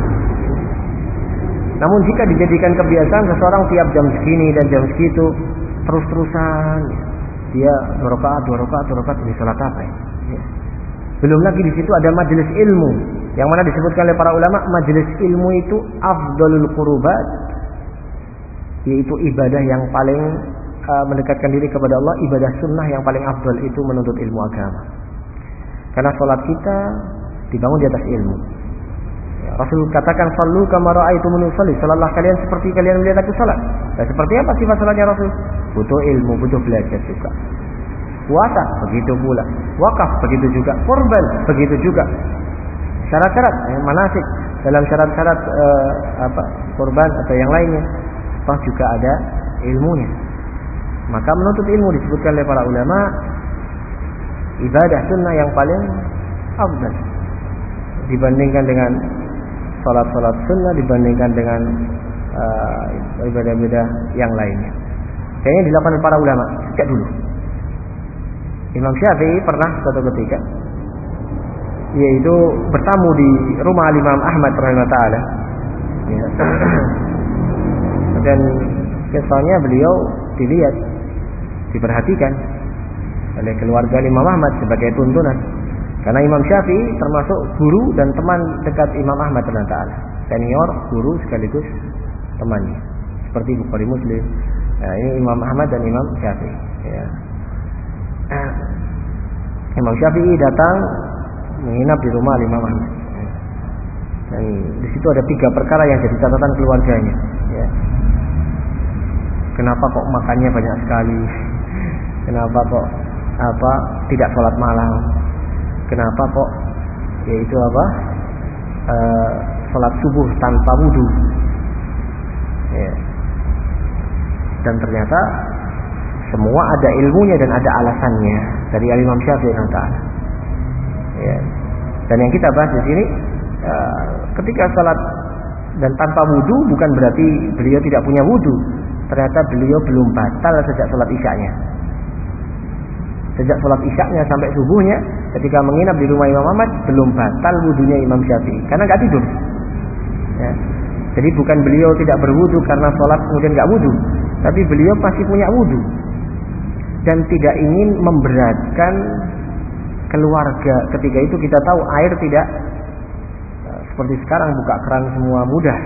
Namun jika dijadikan kebiasaan seseorang tiap jam segini dan jam segitu terus-terusan, dia dua rakaat, dua rakaat, dua rakaat, ini sholat apa ya? Ya. Belum lagi di situ ada majelis ilmu, yang mana disebutkan oleh para ulama majelis ilmu itu afdalul qurubat, yaitu ibadah yang paling uh, mendekatkan diri kepada Allah. Ibadah sunnah yang paling afdal itu menuntut ilmu agama, karena sholat kita dibangun di atas ilmu. Ya, Rasul katakan sallu kama ra'aitumuni usolli, salatlah kalian seperti kalian melihat aku salat. Dan seperti apa sifat salatnya Rasul? Butuh ilmu, butuh belajar juga. Puasa begitu pula, wakaf begitu juga, kurban begitu juga. Syarat-syarat eh, manasik dalam syarat-syarat eh, apa kurban atau yang lainnya, toh juga ada ilmunya. Maka menuntut ilmu disebutkan oleh para ulama ibadah sunnah yang paling afdal dibandingkan dengan salat-salat sunnah, dibandingkan dengan uh, ibadah-ibadah yang lainnya. Kayaknya dilakukan oleh para ulama sejak dulu. Imam Syafi'i pernah suatu ketika, yaitu bertamu di rumah Imam Ahmad rahimahullah taala, ya. Dan kesannya beliau dilihat, diperhatikan oleh keluarga Imam Ahmad sebagai tuntunan. Karena Imam Syafi'i termasuk guru dan teman dekat Imam Ahmad radhiyallahu taala, senior, guru sekaligus temannya. Seperti Bukhari Muslim. Nah, ini Imam Ahmad dan Imam Syafi'i. Ya. Imam Syafi'i datang menginap di rumah Imam Ahmad. Dan di situ ada tiga perkara yang jadi catatan keluarganya. Ya. Kenapa kok makannya banyak sekali? Kenapa kok apa tidak sholat malam? Kenapa kok yaitu apa e, sholat subuh tanpa wudu? Ya. Dan ternyata semua ada ilmunya dan ada alasannya dari Imam Syafi'i taala. Ya. Dan yang kita bahas di sini e, ketika sholat dan tanpa wudu bukan berarti beliau tidak punya wudu. Ternyata beliau belum batal sejak sholat isya'nya. Sejak sholat isya'nya sampai subuhnya, ketika menginap di rumah Imam Ahmad, belum batal wudunya Imam Syafi'i, karena nggak tidur. Ya. Jadi bukan beliau tidak berwudu karena sholat kemudian nggak wudu, tapi beliau pasti punya wudu dan tidak ingin memberatkan keluarga. Ketika itu kita tahu air tidak seperti sekarang buka keran semua mudah.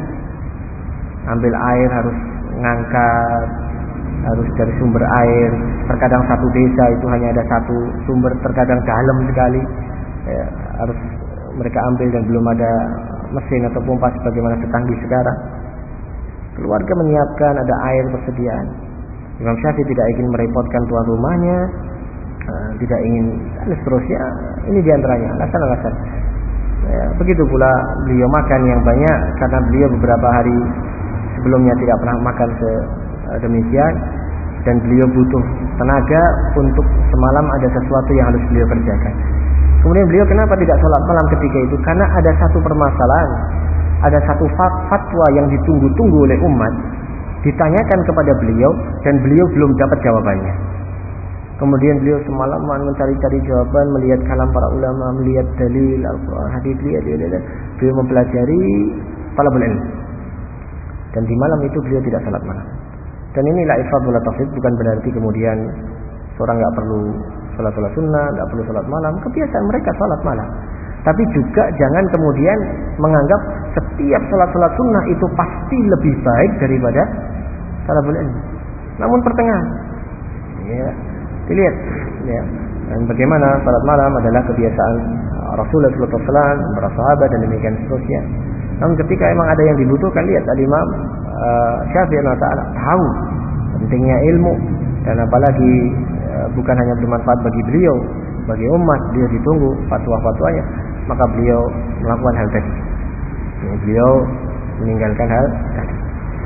Ambil air harus ngangkat, harus dari sumber air. Terkadang satu desa itu hanya ada satu sumber, terkadang dalam sekali, ya, harus mereka ambil dan belum ada mesin atau pompa sebagaimana secanggih sekarang. Keluarga menyiapkan, ada air persediaan. Imam Syafi'i tidak ingin merepotkan tuan rumahnya, uh, tidak ingin, dan seterusnya. Ini diantaranya alasan-alasan. Ya, begitu pula beliau makan yang banyak karena beliau beberapa hari sebelumnya tidak pernah makan sedemikian, dan beliau butuh tenaga untuk semalam ada sesuatu yang harus beliau kerjakan. Kemudian beliau kenapa tidak sholat malam ketika itu? Karena ada satu permasalahan, ada satu fatwa yang ditunggu-tunggu oleh umat, ditanyakan kepada beliau dan beliau belum dapat jawabannya. Kemudian beliau semalaman mencari-cari jawaban, melihat kalam para ulama, melihat dalil Al-Quran, hadis, lihat, lihat, lihat. Beliau mempelajari talabul ilm. Dan di malam itu beliau tidak salat malam. Dan inilah ifadul tafsir, bukan berarti kemudian seorang nggak perlu salat salat sunnah, nggak perlu salat malam. Kebiasaan mereka salat malam. Tapi juga jangan kemudian menganggap setiap salat salat sunnah itu pasti lebih baik daripada talabul ilm. Namun pertengahan. Ya. Dilihat, ya, dan bagaimana salat malam adalah kebiasaan Rasulullah shallallahu alaihi wasallam, para sahabat dan demikian seterusnya. Namun ketika emang ada yang dibutuhkan, lihat Imam uh, Syafi'i taala tahu pentingnya ilmu, dan apalagi uh, bukan hanya bermanfaat bagi beliau, bagi umat, beliau ditunggu fatwa-fatwanya, maka beliau melakukan hal tadi. Jadi, beliau meninggalkan hal tadi.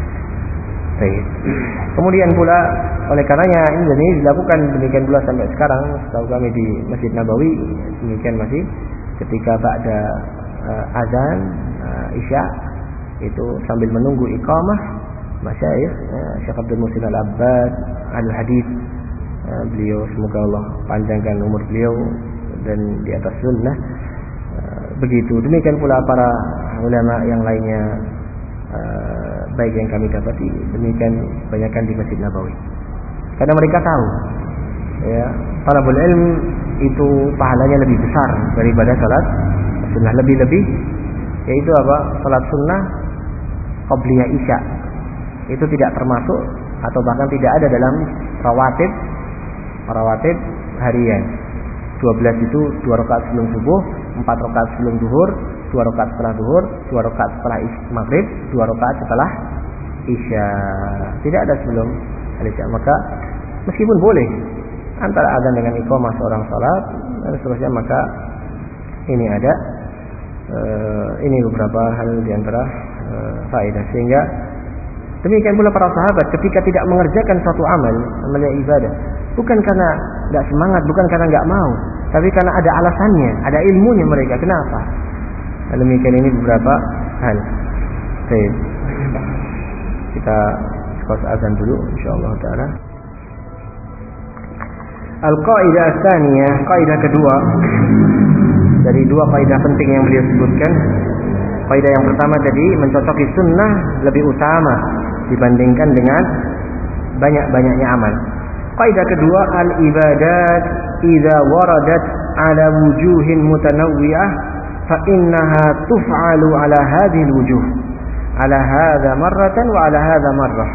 Baik. Kemudian pula oleh karenanya ini jadi dilakukan demikian pula sampai sekarang, setahu kami di Masjid Nabawi demikian masih ketika ba'da uh, azan uh, Isya itu sambil menunggu iqamah masyayikh uh, Syekh Abdul Muhsin Al-Abbad Al-Hadith, uh, beliau semoga Allah panjangkan umur beliau dan di atas sunnah. Begitu. Demikian pula para ulama yang lainnya, baik yang kami dapati demikian banyakkan di Masjid Nabawi. Karena mereka tahu, ya, talabul ilm itu pahalanya lebih besar daripada salat sunnah, lebih-lebih yaitu apa? Salat sunnah qabliyah isya itu tidak termasuk atau bahkan tidak ada dalam rawatib rawatib harian. dua belas itu dua rakaat sebelum subuh, empat rakaat sebelum zuhur, dua rakaat setelah zuhur, dua rakaat setelah maghrib, dua rakaat setelah isya. Tidak ada sebelum isya. Maka meskipun boleh antara azan dengan iqamah seorang salat dan seterusnya, maka ini ada uh, ini beberapa hal di antara uh, faedah. Sehingga demikian pula para sahabat ketika tidak mengerjakan suatu amal, amal ibadah, bukan karena tidak semangat, bukan karena nggak mau, tapi karena ada alasannya, ada ilmunya mereka. Kenapa? Dan demikian ini beberapa hal. Baik, kita skos azan dulu, insyaallah taala. Al-qaidah ats-tsaniyah, kaidah kedua dari dua kaidah penting yang beliau sebutkan. Kaidah yang pertama tadi mencocoki sunnah lebih utama dibandingkan dengan banyak-banyaknya amal. Kaidah kedua, al-ibadat idza waradat ala wujuhin mutanawwi'ah fa innaha tuf'alu ala hadhihi al-wujuh, ala hadha marratan wa ala hadha marrah.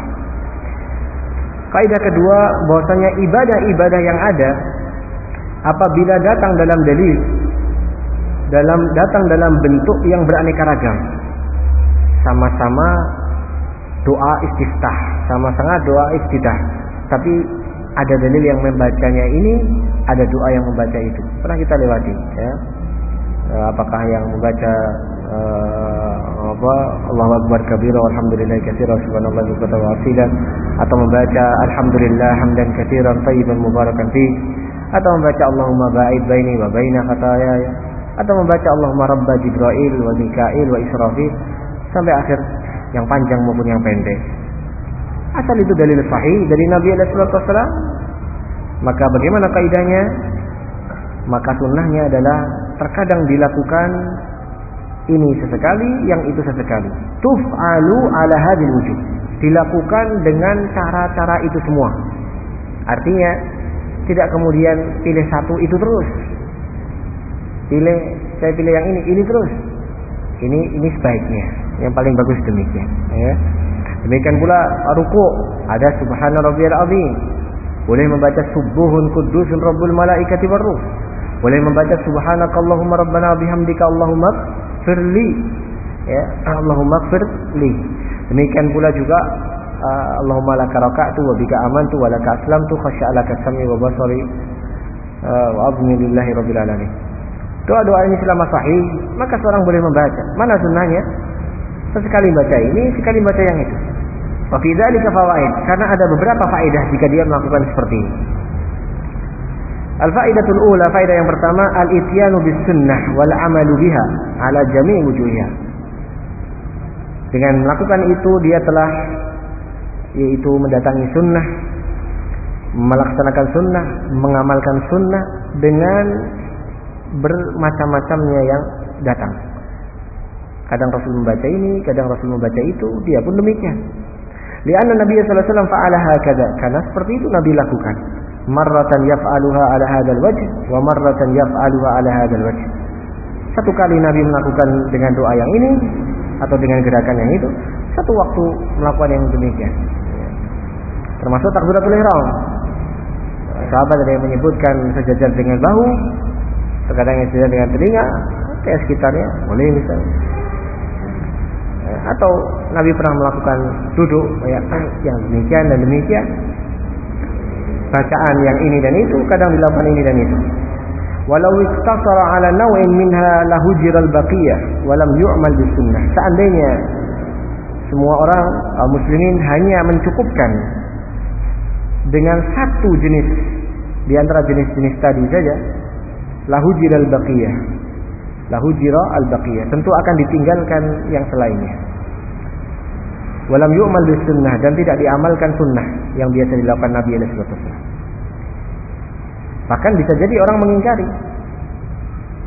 Kaidah kedua, bahwasanya ibadah-ibadah yang ada apabila datang dalam dalil, dalam datang dalam bentuk yang beraneka ragam, sama-sama doa istiftah, sama-sama doa iftitah, tapi ada dalil yang membacanya ini, ada doa yang membaca itu. Pernah kita lewati, ya. Apakah yang membaca uh, apa Allahu akbar kabira walhamdulillahi katsiran subhanallahi bukratan wa asila, atau membaca alhamdulillah hamdan katsiran thayyiban mubarakan fi, atau membaca Allahumma ba'id baini wa baina khataaya, atau membaca Allahumma rabba Jibril wa Mikail wa Israfil sampai akhir yang panjang maupun yang pendek. Asal itu dalil sahih dari Nabi alaihi wasallam. Maka bagaimana kaidahnya? Maka sunnahnya adalah terkadang dilakukan ini sesekali, yang itu sesekali. Tuf'alu ala hadhil wujud, dilakukan dengan cara-cara itu semua. Artinya tidak kemudian pilih satu itu terus. Pilih, saya pilih yang ini, ini terus. Ini ini sebaiknya, yang paling bagus demikian, ya. Demikian pula ruku', ada subhana rabbiyal azim. Boleh membaca subuhun qudusun rabbul malaikati warruh. Boleh membaca subhanakallahumma rabbana bihamdika allahumma firli, ya, Allahumma firli. Demikian pula juga uh, Allahumma laka raka'tu wa bika amantu wa laka aslamtu khasya'alaka sam'i wa basari uh, wa azmi lillahi rabbil alamin. Doa-doa ini selama sahih, maka seorang boleh membaca. Mana sunnahnya? Sesekali baca ini, sekali baca yang itu. Wa fi dzalika fawaid, karena ada beberapa faedah jika dia melakukan seperti ini. Al-faidatul ula, faedah yang pertama, al-ityanu bis sunnah wal amalu biha ala jami' wujuhiha. Dengan melakukan itu dia telah yaitu mendatangi sunnah, melaksanakan sunnah, mengamalkan sunnah dengan bermacam-macamnya yang datang. Kadang Rasul membaca ini, kadang Rasul membaca itu, dia pun demikian. Lianna Nabi sallallahu alaihi wasallam fa'ala hakadha, karena seperti itu Nabi lakukan. Marratan yaf'aluha ala hadzal wajh wa marratan yaf'aluha ala hadzal wajh. Satu kali Nabi melakukan dengan doa yang ini atau dengan gerakan yang itu, satu waktu melakukan yang demikian. Termasuk takbiratul ihram. Sahabat ada yang menyebutkan sejajar dengan bahu, terkadang yang sejajar dengan telinga, kayak sekitarnya, boleh misalnya. Atau Nabi pernah melakukan duduk ya, yang demikian dan demikian. Bacaan yang ini dan itu kadang dilakukan ini dan itu. Walau iktasara ala naw'in minha lahujira al-baqiyah wa lam yu'mal bis sunnah. Seandainya semua orang kaum muslimin hanya mencukupkan dengan satu jenis di antara jenis-jenis tadi saja, lahujira al-baqiyah. Lahujira al-baqiyah, tentu akan ditinggalkan yang selainnya. Walam yu'mal bis sunnah, dan tidak diamalkan sunnah yang biasa dilakukan Nabi sallallahu alaihi wasallam. Bahkan bisa jadi orang mengingkari,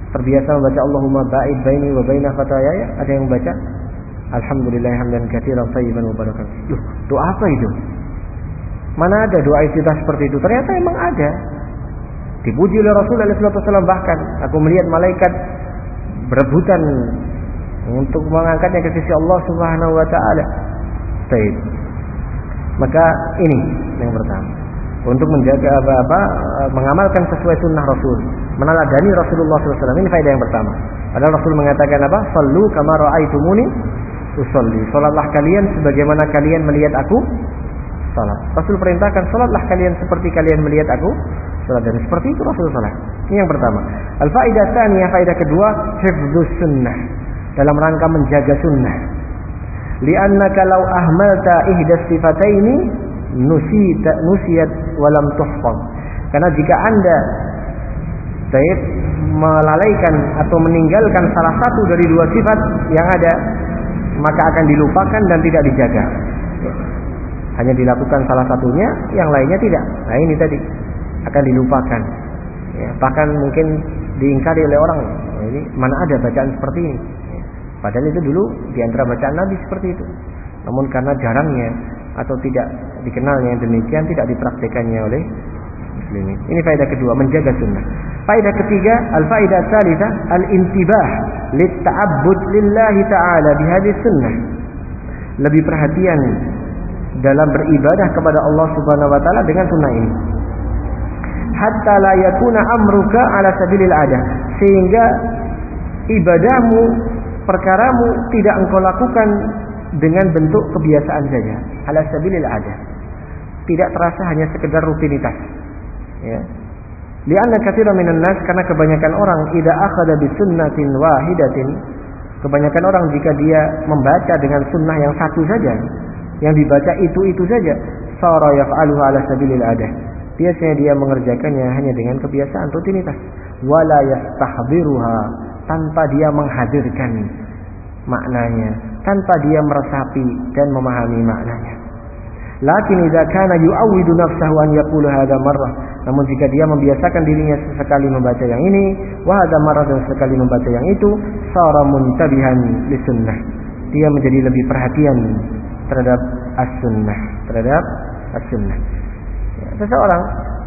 terbiasa membaca Allahumma ba'id baini wa baina khataayaya, ada yang membaca alhamdulillah hamdan katsiran thayyiban mubarakan. Loh, doa apa itu? Mana ada doa istiftah seperti itu? Ternyata emang ada. Dipuji oleh Rasulullah shallallahu alaihi wasallam, bahkan aku melihat malaikat berebutan untuk mengangkatnya ke sisi Allah Subhanahu wa taala. Baik. Maka ini yang pertama, untuk menjaga apa-apa, mengamalkan sesuai sunnah Rasul, meneladani Rasulullah shallallahu alaihi wasallam. Ini faedah yang pertama. Padahal Rasul mengatakan apa? Sallu kama ra'aitumuni usolli. Salatlah kalian sebagaimana kalian melihat aku salat. Rasul perintahkan salatlah kalian seperti kalian melihat aku salat, dan seperti itu Rasul salat. Ini yang pertama. Al-faidah tsaniyah, faedah kedua, hifdzus sunnah, dalam rangka menjaga sunnah. Li'annaka law ahmalta ihdas sifataini nusita nusiyat wa lam tuhfaz. Karena jika Anda Taib melalaikan atau meninggalkan salah satu dari dua sifat yang ada, maka akan dilupakan dan tidak dijaga. Hanya dilakukan salah satunya, yang lainnya tidak. Nah ini tadi akan dilupakan. Ya, bahkan mungkin diingkari oleh orang. Jadi mana ada bacaan seperti ini? Ya, padahal itu dulu di antara bacaan Nabi seperti itu. Namun karena jarangnya atau tidak dikenalnya demikian, tidak dipraktikannya oleh muslimin. Ini faedah kedua, menjaga sunnah. Faedah ketiga, al-faedah tsalitsah, al-intibah lit-ta'abbud lillahi ta'ala bihadhihi sunnah. Lebih perhatian dalam beribadah kepada Allah Subhanahu wa taala dengan sunnah ini. Hatta la yakuna amruka ala sabilil adah, sehingga ibadahmu, perkaramu tidak engkau lakukan dengan bentuk kebiasaan saja, ala sabilil adah. Tidak terasa hanya sekedar rutinitas. Ya. Lianna katsiran minan nas, karena kebanyakan orang idza akhadha bi sunnatin wahidatin, kebanyakan orang jika dia membaca dengan sunnah yang satu saja, yang dibaca itu-itu saja, sara yaf'aluhu ala sabilil adah. Biasanya dia mengerjakannya hanya dengan kebiasaan rutinitas. Wala yastahdiruha, tanpa dia menghadirkan maknanya, tanpa dia meresapi dan memahami maknanya. Lakin idza kana yu'awwidu nafsahu an yaqula hadza marrah, namun jika dia membiasakan dirinya sesekali membaca yang ini, wa hadza marrah, dan sekali membaca yang itu, sara muntabihan li sunnah, dia menjadi lebih perhatian terhadap as-sunnah, terhadap as-sunnah. Ya, seseorang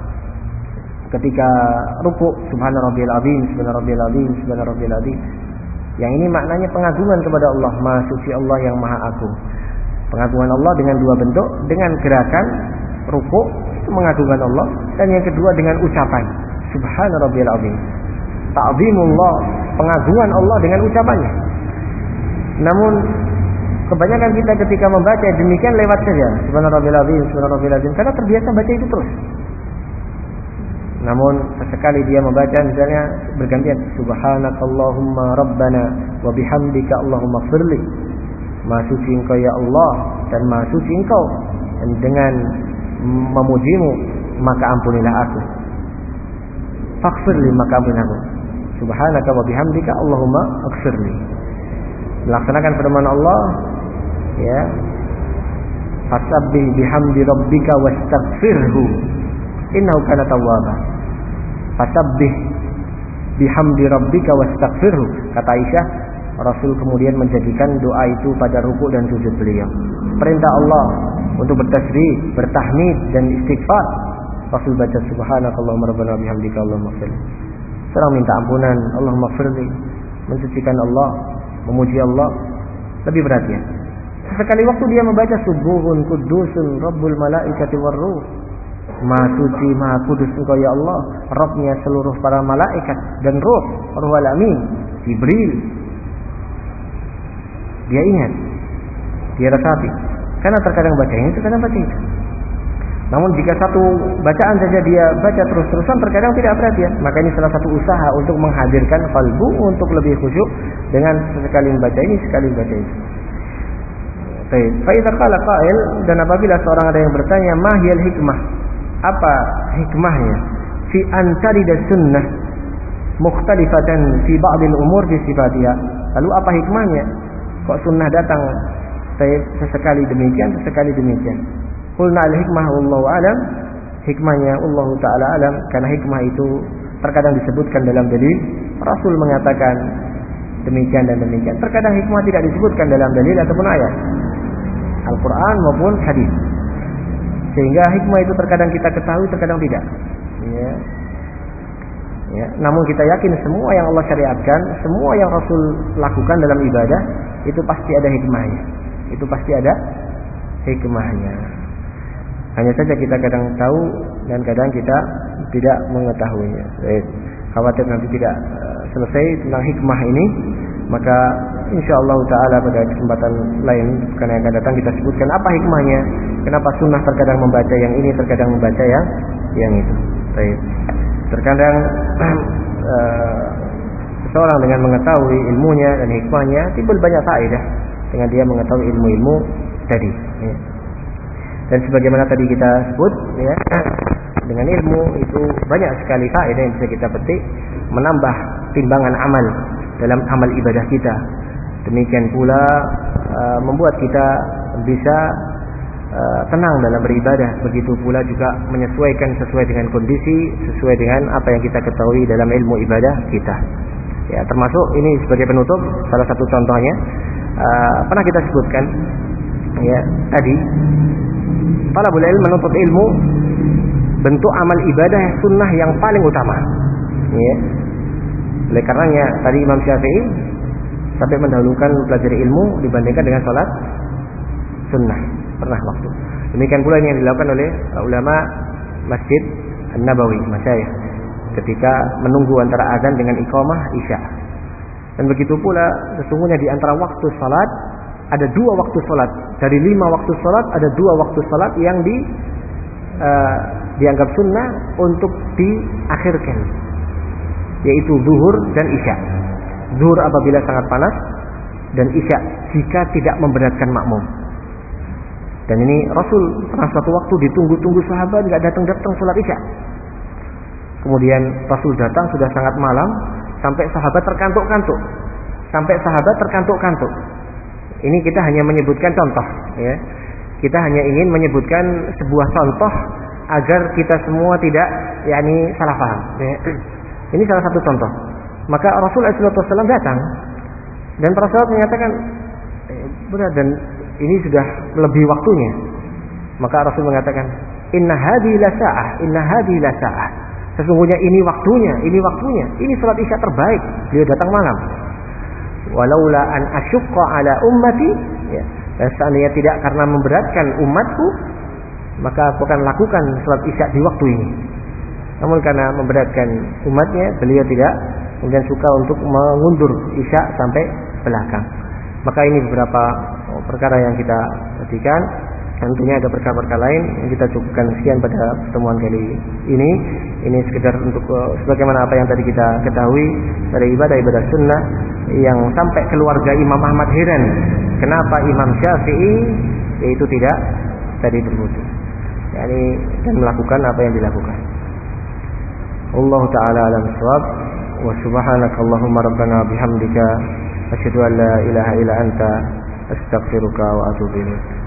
ketika rukuk, subhana rabbiyal azim, subhana rabbiyal azim, subhana rabbiyal azim, yang ini maknanya pengagungan kepada Allah, Maha Suci Allah yang Maha Agung. Pengagungan Allah dengan dua bentuk, dengan gerakan rukuk itu mengagungkan Allah, dan yang kedua dengan ucapan subhana rabbiyal azim, ta'zimullah, pengagungan Allah dengan ucapannya. Namun kebanyakan kita ketika membaca demikian lewat saja, subhana rabbiyal azim, subhana rabbiyal azim, karena terbiasa baca itu terus. Namun sesekali dia membaca misalnya bergantian subhanakallahumma rabbana wa bihamdika allahumma firli, Maha suci engkau ya Allah, dan Maha suci engkau, dan dengan memujimu maka ampunilah aku. Faghfirli, maka ampunilah aku. Subhanaka wa bihamdika allahumma aghfirli. Melaksanakan firman Allah, ya, fasabbih bihamdi rabbika wastaghfirhu innahu kana tawwaba. Fasabbih bihamdi rabbika wastaghfirhu, kata Aisyah, Rasul kemudian menjadikan doa itu pada rukuk dan sujud beliau. Perintah Allah untuk bertasbih, bertahmid dan istighfar, Rasul baca subhanakallahumma rabbana bihamdika allahumma ighfirli. Seorang minta ampunan, Allahumma ighfirli, mensucikan Allah, memuji Allah, lebih perhatian. Sekali waktu dia membaca subuhun qudusun rabbul malaikati warruh, Maha suci, Maha kudus engkau ya Allah, Rabbnya seluruh para malaikat dan ruh, Ruhul Amin, Jibril. Dia ingat, dia resapi, karena terkadang baca ini, terkadang baca itu. Namun jika satu bacaan saja dia baca terus-terusan, terkadang tidak perhatian. Maka ini salah satu usaha untuk menghadirkan qalbu, untuk lebih khusyuk dengan sekali membaca ini, sekali membaca itu. Baik, fa idza qala qail, dan apabila seorang ada yang bertanya, ma hiyal hikmah? Apa hikmahnya fi antarida sunnah mukhtalifatan fi ba'dil umur bi sifatiha? Lalu apa hikmahnya? Kok sunnah datang sesekali demikian, sesekali demikian? Qulna al-hikmah wallahu alam. Hikmahnya Allah taala alam, karena hikmah itu terkadang disebutkan dalam dalil, Rasul mengatakan demikian dan demikian. Terkadang hikmah tidak disebutkan dalam dalil ataupun ayat Al-Quran maupun hadis. Sehingga hikmah itu terkadang kita ketahui, terkadang tidak. Ya. Ya. Namun kita yakin semua yang Allah syariatkan, semua yang Rasul lakukan dalam ibadah, itu pasti ada hikmahnya. Itu pasti ada hikmahnya. Hanya saja kita kadang tahu dan kadang kita tidak mengetahuinya. Eh, khawatir nanti tidak uh, selesai tentang hikmah ini, maka insyaallah taala pada kesempatan lain karena yang akan datang kita sebutkan apa hikmahnya. Kenapa sunnah terkadang membaca yang ini, terkadang membaca yang yang itu. Baik. Terkadang uh, seseorang dengan mengetahui ilmunya dan hikmahnya timbul banyak faedah dengan dia mengetahui ilmu-ilmu tadi. Ya. Dan sebagaimana tadi kita sebut, ya, dengan ilmu itu banyak sekali faedah yang bisa kita petik, menambah timbangan amal dalam amal ibadah kita. Demikian pula uh, membuat kita bisa uh, tenang dalam beribadah. Begitu pula juga menyesuaikan sesuai dengan kondisi, sesuai dengan apa yang kita ketahui dalam ilmu ibadah kita. Ya, termasuk ini sebagai penutup salah satu contohnya uh, pernah kita sebutkan, ya, tadi talabul ilm, menuntut ilmu, bentuk amal ibadah sunnah yang paling utama. Ya. Oleh karenanya tadi Imam Syafi'i sampai mendahulukan pelajari ilmu dibandingkan dengan sholat sunnah pernah waktu. Demikian pula yang dilakukan oleh ulama Masjid An-Nabawi, masyayikh, ketika menunggu antara azan dengan iqamah isya. Dan begitu pula sesungguhnya di antara waktu sholat ada dua waktu sholat. Dari lima waktu sholat ada dua waktu sholat yang di uh, dianggap sunnah untuk diakhirkan, yaitu zuhur dan isya. Zuhur apabila sangat panas, dan isya jika tidak memberatkan makmum. Dan ini Rasul pernah suatu waktu ditunggu-tunggu sahabat tidak datang-datang sholat isya. Kemudian Rasul datang sudah sangat malam, sampai sahabat terkantuk-kantuk, sampai sahabat terkantuk-kantuk. Ini kita hanya menyebutkan contoh, ya. Kita hanya ingin menyebutkan sebuah contoh agar kita semua tidak, yakni salah paham. Ya. Ini salah satu contoh. Maka Rasulullah shallallahu alaihi wasallam datang dan para sahabat menyatakan, eh, benar, dan ini sudah lebih waktunya. Maka Rasul mengatakan, Inna hadhi la sa'ah, Inna hadhi la sa'ah. Sesungguhnya ini waktunya, ini waktunya. Ini salat isya terbaik. Beliau datang malam. Walaula an asyqa ala ummati, ya, dan seandainya tidak karena memberatkan umatku, maka aku akan lakukan salat isya di waktu ini. Namun karena memberatkan umatnya, beliau tidak, kemudian suka untuk mengundur isya sampai belakang. Maka ini beberapa perkara yang kita perhatikan. Tentunya ada perkara-perkara lain yang kita cukupkan sekian pada pertemuan kali ini. Ini sekedar untuk uh, sebagaimana apa yang tadi kita ketahui dari ibadah-ibadah sunnah yang sampai keluarga Imam Ahmad heran kenapa Imam Syafi'i yaitu tidak tadi berwudu, yakni dan melakukan apa yang dilakukan. Allah Ta'ala alam shawab. Wa subhanakallahumma rabbana bihamdika asyhadu an la ilaha illa anta astaghfiruka wa atubu ilaik.